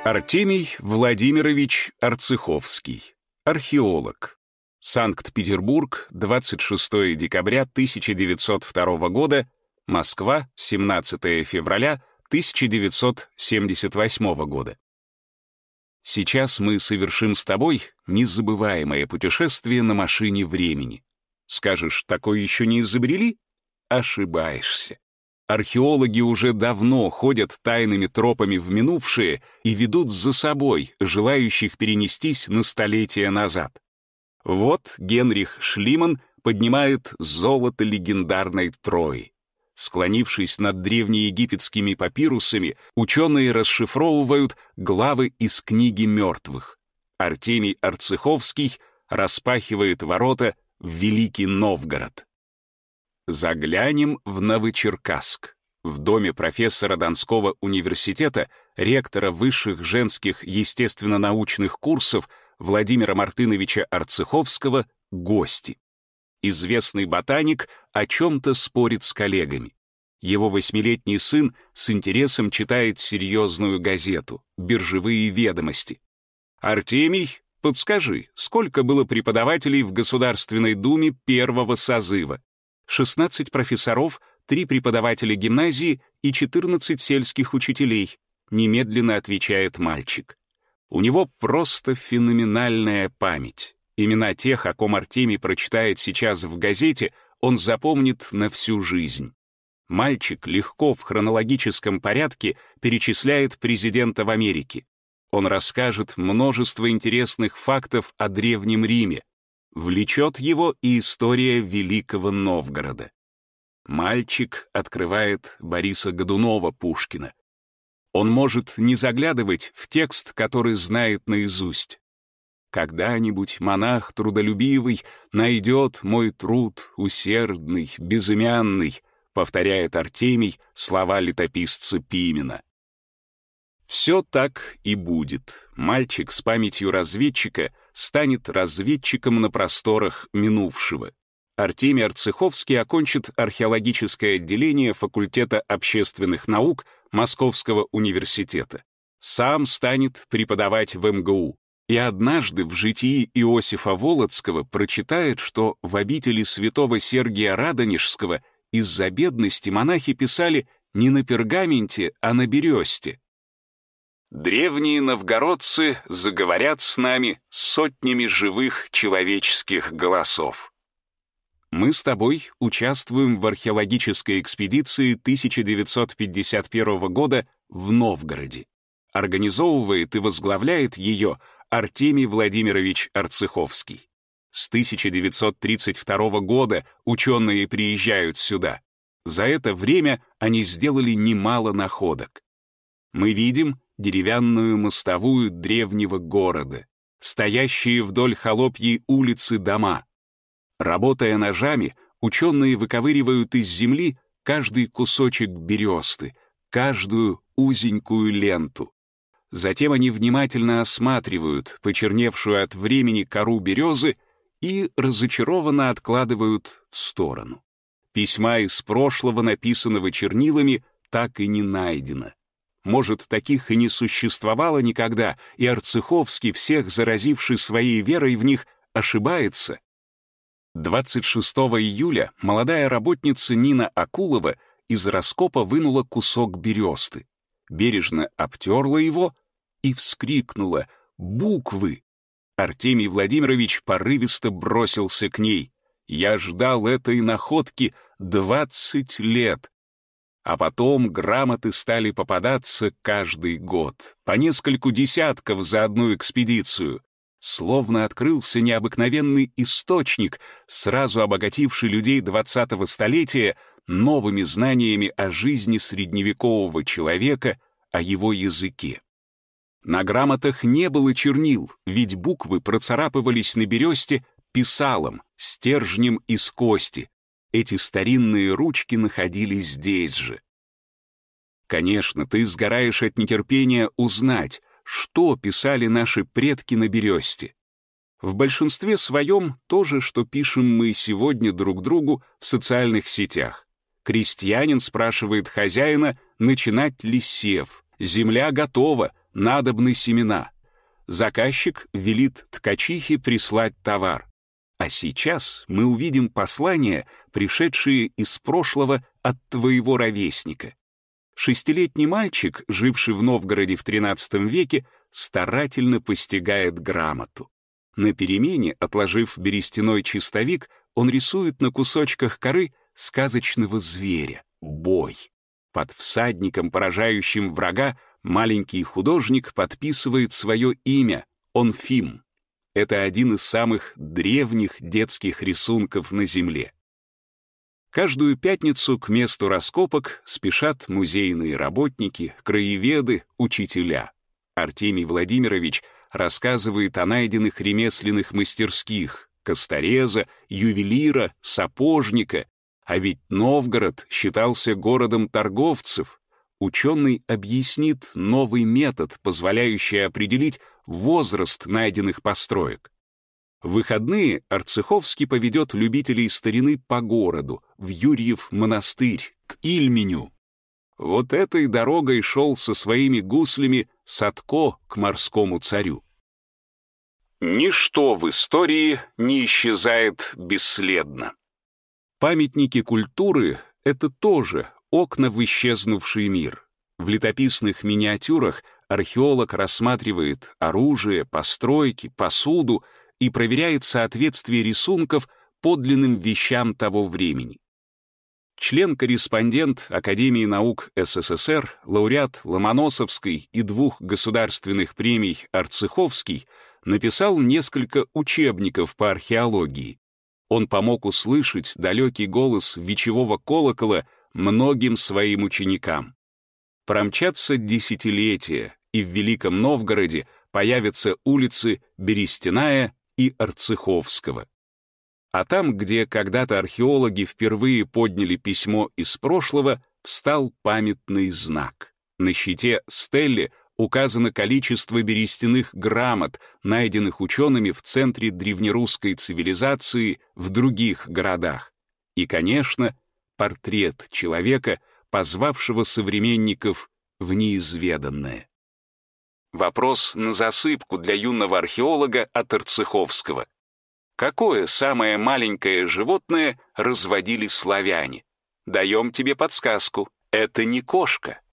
Артемий Владимирович Арцеховский, археолог. Санкт-Петербург, 26 декабря 1902 года, Москва, 17 февраля 1978 года. Сейчас мы совершим с тобой незабываемое путешествие на машине времени. Скажешь, такое еще не изобрели? Ошибаешься. Археологи уже давно ходят тайными тропами в минувшее и ведут за собой желающих перенестись на столетия назад. Вот Генрих Шлиман поднимает золото легендарной Трои. Склонившись над древнеегипетскими папирусами, ученые расшифровывают главы из книги мертвых. Артемий Арцеховский распахивает ворота в Великий Новгород. Заглянем в Новочеркасск. В доме профессора Донского университета, ректора высших женских естественно-научных курсов Владимира Мартыновича Арцеховского гости. Известный ботаник о чем-то спорит с коллегами. Его 8-летний сын с интересом читает серьезную газету «Биржевые ведомости». «Артемий, подскажи, сколько было преподавателей в Государственной Думе первого созыва?» 16 профессоров, 3 преподавателя гимназии и 14 сельских учителей, немедленно отвечает мальчик. У него просто феноменальная память. Имена тех, о ком Артемий прочитает сейчас в газете, он запомнит на всю жизнь. Мальчик легко в хронологическом порядке перечисляет президентов Америки. Он расскажет множество интересных фактов о Древнем Риме. Влечет его и история Великого Новгорода. Мальчик открывает Бориса Годунова Пушкина. Он может не заглядывать в текст, который знает наизусть. «Когда-нибудь монах трудолюбивый найдет мой труд усердный, безымянный», повторяет Артемий слова летописца Пимена. Все так и будет. Мальчик с памятью разведчика станет разведчиком на просторах минувшего. Артемий Арцеховский окончит археологическое отделение факультета общественных наук Московского университета. Сам станет преподавать в МГУ. И однажды в житии Иосифа Волоцкого прочитает, что в обители святого Сергия Радонежского из-за бедности монахи писали не на пергаменте, а на бересте. Древние новгородцы заговорят с нами сотнями живых человеческих голосов. Мы с тобой участвуем в археологической экспедиции 1951 года в Новгороде. Организовывает и возглавляет ее Артемий Владимирович Арцеховский. С 1932 года ученые приезжают сюда. За это время они сделали немало находок. Мы видим деревянную мостовую древнего города, стоящие вдоль холопьей улицы дома. Работая ножами, ученые выковыривают из земли каждый кусочек бересты, каждую узенькую ленту. Затем они внимательно осматривают почерневшую от времени кору березы и разочарованно откладывают в сторону. Письма из прошлого, написанного чернилами, так и не найдено. Может, таких и не существовало никогда, и Арцеховский, всех заразивший своей верой в них, ошибается? 26 июля молодая работница Нина Акулова из раскопа вынула кусок бересты, бережно обтерла его и вскрикнула: «Буквы!». Артемий Владимирович порывисто бросился к ней. «Я ждал этой находки 20 лет». А потом грамоты стали попадаться каждый год, по нескольку десятков за одну экспедицию. Словно открылся необыкновенный источник, сразу обогативший людей 20-го столетия новыми знаниями о жизни средневекового человека, о его языке. На грамотах не было чернил, ведь буквы процарапывались на бересте писалом, стержнем из кости. Эти старинные ручки находились здесь же. Конечно, ты сгораешь от нетерпения узнать, что писали наши предки на бересте. В большинстве своем то же, что пишем мы сегодня друг другу в социальных сетях. Крестьянин спрашивает хозяина, начинать ли сев. Земля готова, надобны семена. Заказчик велит ткачихе прислать товар. А сейчас мы увидим послания, пришедшие из прошлого от твоего ровесника. 6-летний мальчик, живший в Новгороде в XIII веке, старательно постигает грамоту. На перемене, отложив берестяной чистовик, он рисует на кусочках коры сказочного зверя — бой. Под всадником, поражающим врага, маленький художник подписывает свое имя — Онфим. Это один из самых древних детских рисунков на Земле. Каждую пятницу к месту раскопок спешат музейные работники, краеведы, учителя. Артемий Владимирович рассказывает о найденных ремесленных мастерских — костореза, ювелира, сапожника. А ведь Новгород считался городом торговцев. Ученый объяснит новый метод, позволяющий определить возраст найденных построек. В выходные Арцеховский поведет любителей старины по городу, в Юрьев монастырь, к Ильменю. Вот этой дорогой шел со своими гуслями Садко к морскому царю. Ничто в истории не исчезает бесследно. Памятники культуры — это тоже окна в исчезнувший мир. В летописных миниатюрах археолог рассматривает оружие, постройки, посуду и проверяет соответствие рисунков подлинным вещам того времени. Член-корреспондент Академии наук СССР, лауреат Ломоносовской и 2 государственных премий Арцеховский написал несколько учебников по археологии. Он помог услышать далекий голос вечевого колокола многим своим ученикам. Промчатся десятилетия, и в Великом Новгороде появятся улицы Берестяная и Арцеховского. А там, где когда-то археологи впервые подняли письмо из прошлого, встал памятный знак. На щите стелли указано количество берестяных грамот, найденных учеными в центре древнерусской цивилизации в других городах. И, конечно, портрет человека, позвавшего современников в неизведанное. Вопрос на засыпку для юного археолога от Арцеховского. Какое самое маленькое животное разводили славяне? Даем тебе подсказку. Это не кошка.